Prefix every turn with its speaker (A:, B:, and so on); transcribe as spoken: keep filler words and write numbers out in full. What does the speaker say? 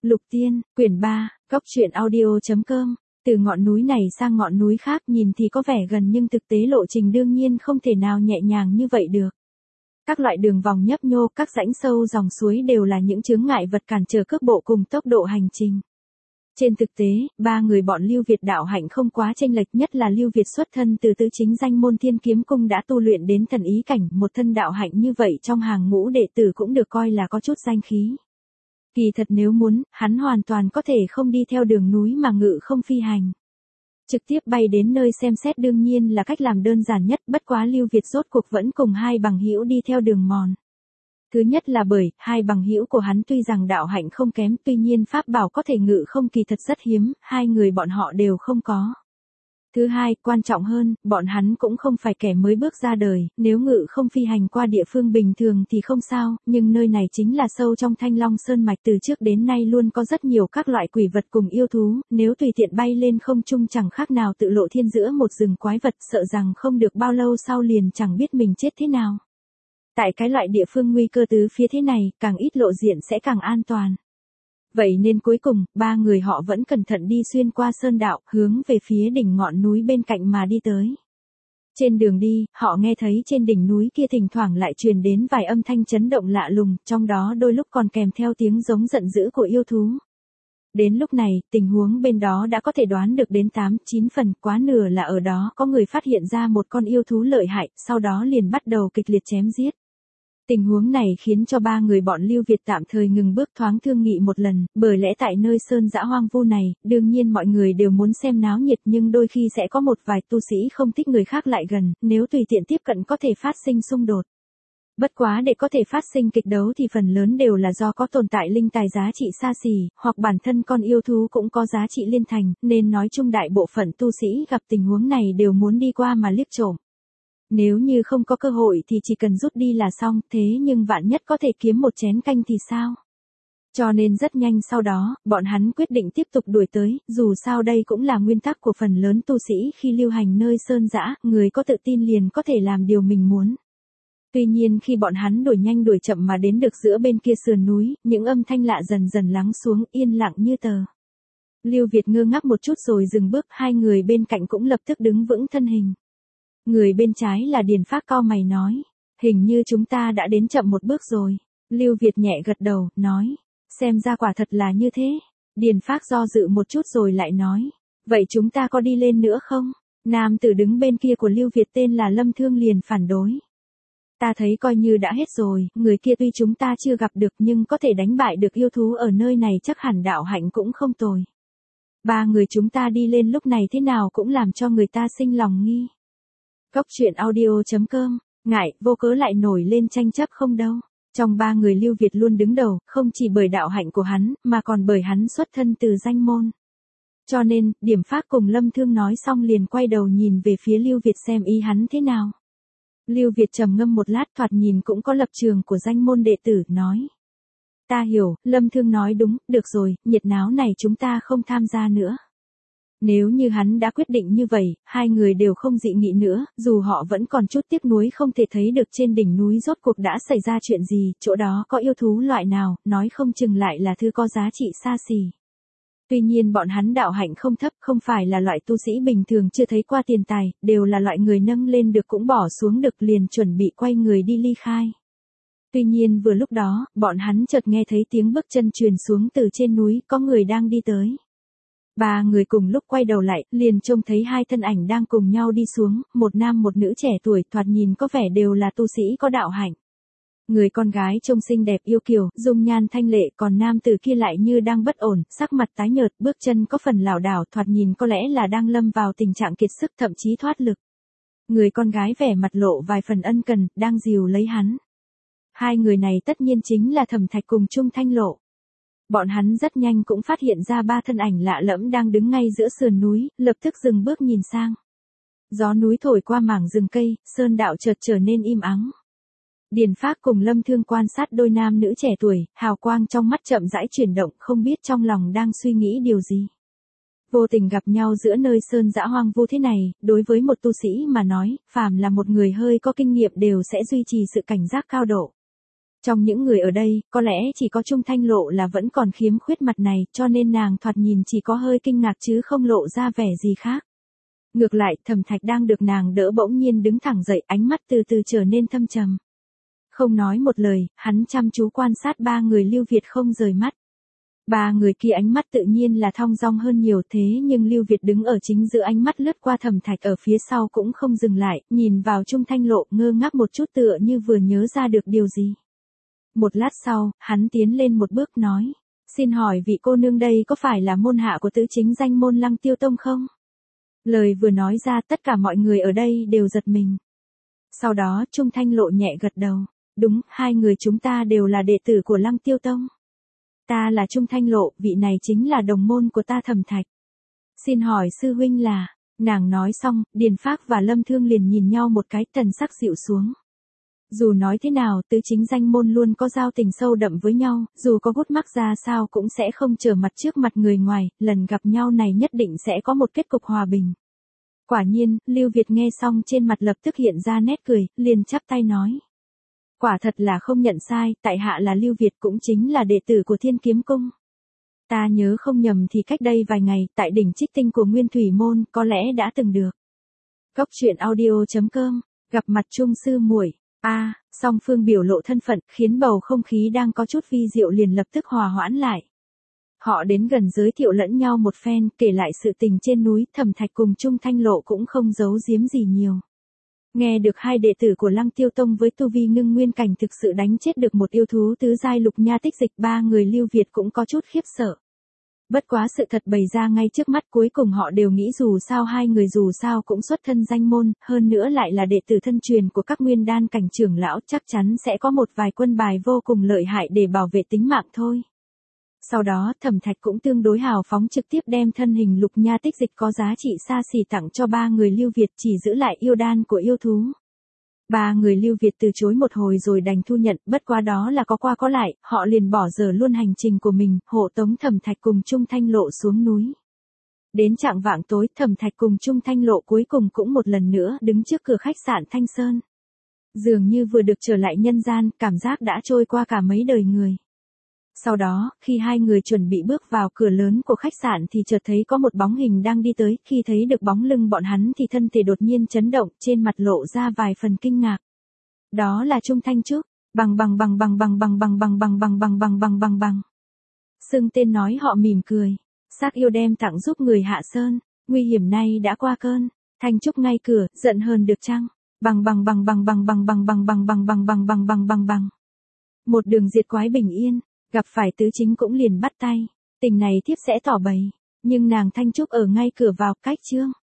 A: Lục Tiên, quyển ba, góc truyện audio.com. Từ ngọn núi này sang ngọn núi khác nhìn thì có vẻ gần nhưng thực tế lộ trình đương nhiên không thể nào nhẹ nhàng như vậy được. Các loại đường vòng nhấp nhô, các rãnh sâu dòng suối đều là những chướng ngại vật cản trở cước bộ cùng tốc độ hành trình. Trên thực tế, ba người bọn Lưu Việt đạo hạnh không quá chênh lệch, nhất là Lưu Việt xuất thân từ tứ chính danh môn Thiên Kiếm Cung đã tu luyện đến thần ý cảnh, một thân đạo hạnh như vậy trong hàng ngũ đệ tử cũng được coi là có chút danh khí. Kỳ thật nếu muốn, hắn hoàn toàn có thể không đi theo đường núi mà ngự không phi hành. Trực tiếp bay đến nơi xem xét đương nhiên là cách làm đơn giản nhất, bất quá Lưu Việt rốt cuộc vẫn cùng hai bằng hữu đi theo đường mòn. Thứ nhất là bởi, hai bằng hữu của hắn tuy rằng đạo hạnh không kém, tuy nhiên pháp bảo có thể ngự không kỳ thật rất hiếm, hai người bọn họ đều không có. Thứ hai, quan trọng hơn, bọn hắn cũng không phải kẻ mới bước ra đời, nếu ngự không phi hành qua địa phương bình thường thì không sao, nhưng nơi này chính là sâu trong Thanh Long Sơn mạch, từ trước đến nay luôn có rất nhiều các loại quỷ vật cùng yêu thú, nếu tùy tiện bay lên không trung chẳng khác nào tự lộ thiên giữa một rừng quái vật, sợ rằng không được bao lâu sau liền chẳng biết mình chết thế nào. Tại cái loại địa phương nguy cơ tứ phía thế này, càng ít lộ diện sẽ càng an toàn. Vậy nên cuối cùng, ba người họ vẫn cẩn thận đi xuyên qua sơn đạo, hướng về phía đỉnh ngọn núi bên cạnh mà đi tới. Trên đường đi, họ nghe thấy trên đỉnh núi kia thỉnh thoảng lại truyền đến vài âm thanh chấn động lạ lùng, trong đó đôi lúc còn kèm theo tiếng giống giận dữ của yêu thú. Đến lúc này, tình huống bên đó đã có thể đoán được đến tám, chín phần, quá nửa là ở đó có người phát hiện ra một con yêu thú lợi hại, sau đó liền bắt đầu kịch liệt chém giết. Tình huống này khiến cho ba người bọn Lưu Việt tạm thời ngừng bước thoáng thương nghị một lần, bởi lẽ tại nơi sơn dã hoang vu này, đương nhiên mọi người đều muốn xem náo nhiệt nhưng đôi khi sẽ có một vài tu sĩ không thích người khác lại gần, nếu tùy tiện tiếp cận có thể phát sinh xung đột. Bất quá để có thể phát sinh kịch đấu thì phần lớn đều là do có tồn tại linh tài giá trị xa xỉ, hoặc bản thân con yêu thú cũng có giá trị liên thành, nên nói chung đại bộ phận tu sĩ gặp tình huống này đều muốn đi qua mà liếc trộm. Nếu như không có cơ hội thì chỉ cần rút đi là xong, thế nhưng vạn nhất có thể kiếm một chén canh thì sao? Cho nên rất nhanh sau đó, bọn hắn quyết định tiếp tục đuổi tới, dù sao đây cũng là nguyên tắc của phần lớn tu sĩ khi lưu hành nơi sơn dã, người có tự tin liền có thể làm điều mình muốn. Tuy nhiên khi bọn hắn đuổi nhanh đuổi chậm mà đến được giữa bên kia sườn núi, những âm thanh lạ dần dần lắng xuống, yên lặng như tờ. Lưu Việt ngơ ngác một chút rồi dừng bước, hai người bên cạnh cũng lập tức đứng vững thân hình. Người bên trái là Điền Phác cau mày nói, hình như chúng ta đã đến chậm một bước rồi. Lưu Việt nhẹ gật đầu, nói, xem ra quả thật là như thế. Điền Phác do dự một chút rồi lại nói, vậy chúng ta có đi lên nữa không? Nam tử đứng bên kia của Lưu Việt tên là Lâm Thương liền phản đối. Ta thấy coi như đã hết rồi, người kia tuy chúng ta chưa gặp được nhưng có thể đánh bại được yêu thú ở nơi này chắc hẳn đạo hạnh cũng không tồi. Ba người chúng ta đi lên lúc này thế nào cũng làm cho người ta sinh lòng nghi. Góc truyện audio.com, ngại, vô cớ lại nổi lên tranh chấp không đâu. Trong ba người Lưu Việt luôn đứng đầu, không chỉ bởi đạo hạnh của hắn, mà còn bởi hắn xuất thân từ danh môn. Cho nên, Điểm Phác cùng Lâm Thương nói xong liền quay đầu nhìn về phía Lưu Việt xem ý hắn thế nào. Lưu Việt trầm ngâm một lát thoạt nhìn cũng có lập trường của danh môn đệ tử, nói. Ta hiểu, Lâm Thương nói đúng, được rồi, nhiệt náo này chúng ta không tham gia nữa. Nếu như hắn đã quyết định như vậy, hai người đều không dị nghị nữa, dù họ vẫn còn chút tiếc nuối không thể thấy được trên đỉnh núi rốt cuộc đã xảy ra chuyện gì, chỗ đó có yêu thú loại nào, nói không chừng lại là thứ có giá trị xa xỉ. Tuy nhiên bọn hắn đạo hạnh không thấp, không phải là loại tu sĩ bình thường chưa thấy qua tiền tài, đều là loại người nâng lên được cũng bỏ xuống được liền chuẩn bị quay người đi ly khai. Tuy nhiên vừa lúc đó, bọn hắn chợt nghe thấy tiếng bước chân truyền xuống từ trên núi, có người đang đi tới. Ba người cùng lúc quay đầu lại, liền trông thấy hai thân ảnh đang cùng nhau đi xuống, một nam một nữ trẻ tuổi, thoạt nhìn có vẻ đều là tu sĩ có đạo hạnh. Người con gái trông xinh đẹp yêu kiều, dung nhan thanh lệ, còn nam tử kia lại như đang bất ổn, sắc mặt tái nhợt, bước chân có phần lảo đảo, thoạt nhìn có lẽ là đang lâm vào tình trạng kiệt sức, thậm chí thoát lực. Người con gái vẻ mặt lộ vài phần ân cần, đang dìu lấy hắn. Hai người này tất nhiên chính là Thẩm Thạch cùng Trung Thanh Lộ. Bọn hắn rất nhanh cũng phát hiện ra ba thân ảnh lạ lẫm đang đứng ngay giữa sườn núi, lập tức dừng bước nhìn sang. Gió núi thổi qua mảng rừng cây, sơn đạo chợt trở nên im ắng. Điền Phác cùng Lâm Thương quan sát đôi nam nữ trẻ tuổi, hào quang trong mắt chậm rãi chuyển động, không biết trong lòng đang suy nghĩ điều gì. Vô tình gặp nhau giữa nơi sơn dã hoang vu thế này, đối với một tu sĩ mà nói, phàm là một người hơi có kinh nghiệm đều sẽ duy trì sự cảnh giác cao độ. Trong những người ở đây, có lẽ chỉ có Trung Thanh Lộ là vẫn còn khiếm khuyết mặt này, cho nên nàng thoạt nhìn chỉ có hơi kinh ngạc chứ không lộ ra vẻ gì khác. Ngược lại, Thẩm Thạch đang được nàng đỡ bỗng nhiên đứng thẳng dậy, ánh mắt từ từ trở nên thâm trầm. Không nói một lời, hắn chăm chú quan sát ba người Lưu Việt không rời mắt. Ba người kia ánh mắt tự nhiên là thong dong hơn nhiều, thế nhưng Lưu Việt đứng ở chính giữa, ánh mắt lướt qua Thẩm Thạch ở phía sau cũng không dừng lại, nhìn vào Trung Thanh Lộ, ngơ ngác một chút tựa như vừa nhớ ra được điều gì. Một lát sau, hắn tiến lên một bước nói, xin hỏi vị cô nương đây có phải là môn hạ của tứ chính danh môn Lăng Tiêu Tông không? Lời vừa nói ra tất cả mọi người ở đây đều giật mình. Sau đó Trung Thanh Lộ nhẹ gật đầu, đúng, hai người chúng ta đều là đệ tử của Lăng Tiêu Tông. Ta là Trung Thanh Lộ, vị này chính là đồng môn của ta Thẩm Thạch. Xin hỏi sư huynh là, nàng nói xong, Điền Phác và Lâm Thương liền nhìn nhau một cái, thần sắc dịu xuống. Dù nói thế nào, tứ chính danh môn luôn có giao tình sâu đậm với nhau, dù có gút mắc ra sao cũng sẽ không trở mặt trước mặt người ngoài, lần gặp nhau này nhất định sẽ có một kết cục hòa bình. Quả nhiên, Lưu Việt nghe xong trên mặt lập tức hiện ra nét cười, liền chắp tay nói. Quả thật là không nhận sai, tại hạ là Lưu Việt, cũng chính là đệ tử của Thiên Kiếm Cung. Ta nhớ không nhầm thì cách đây vài ngày, tại đỉnh Trích Tinh của Nguyên Thủy Môn, có lẽ đã từng được. Góc truyện audio chấm com, gặp mặt Trung sư muội. A, à, song phương biểu lộ thân phận, khiến bầu không khí đang có chút vi diệu liền lập tức hòa hoãn lại. Họ đến gần giới thiệu lẫn nhau một phen, kể lại sự tình trên núi, Thẩm Thạch cùng Trung Thanh Lộ cũng không giấu giếm gì nhiều. Nghe được hai đệ tử của Lăng Tiêu Tông với tu vi ngưng nguyên cảnh thực sự đánh chết được một yêu thú tứ giai lục nha tích dịch, ba người Lưu Việt cũng có chút khiếp sợ. Bất quá sự thật bày ra ngay trước mắt, cuối cùng họ đều nghĩ dù sao hai người dù sao cũng xuất thân danh môn, hơn nữa lại là đệ tử thân truyền của các nguyên đan cảnh trưởng lão, chắc chắn sẽ có một vài quân bài vô cùng lợi hại để bảo vệ tính mạng thôi. Sau đó, Thẩm Thạch cũng tương đối hào phóng trực tiếp đem thân hình lục nha tích dịch có giá trị xa xỉ tặng cho ba người Lưu Việt, chỉ giữ lại yêu đan của yêu thú. Ba người Lưu Việt từ chối một hồi rồi đành thu nhận, bất quá đó là có qua có lại, họ liền bỏ dở luôn hành trình của mình, hộ tống Thẩm Thạch cùng Trung Thanh Lộ xuống núi. Đến chạng vạng tối, Thẩm Thạch cùng Trung Thanh Lộ cuối cùng cũng một lần nữa đứng trước cửa khách sạn Thanh Sơn. Dường như vừa được trở lại nhân gian, cảm giác đã trôi qua cả mấy đời người. Sau đó, khi hai người chuẩn bị bước vào cửa lớn của khách sạn thì chợt thấy có một bóng hình đang đi tới, khi thấy được bóng lưng bọn hắn thì thân thể đột nhiên chấn động, trên mặt lộ ra vài phần kinh ngạc. Đó là Trung Thanh Trúc, bằng bằng bằng bằng bằng bằng bằng bằng bằng bằng bằng bằng bằng bằng bằng. Xưng tên nói họ mỉm cười, xác yêu đem tặng giúp người hạ sơn, nguy hiểm nay đã qua cơn, Thanh Trúc ngay cửa, giận hơn được chăng? Bằng bằng bằng bằng bằng bằng bằng bằng bằng bằng bằng bằng bằng bằng bằng bằng. Một đường diệt quái bình yên. Gặp phải tứ chính cũng liền bắt tay, tình này thiếp sẽ tỏ bày, nhưng nàng Thanh Trúc ở ngay cửa vào, cách chương.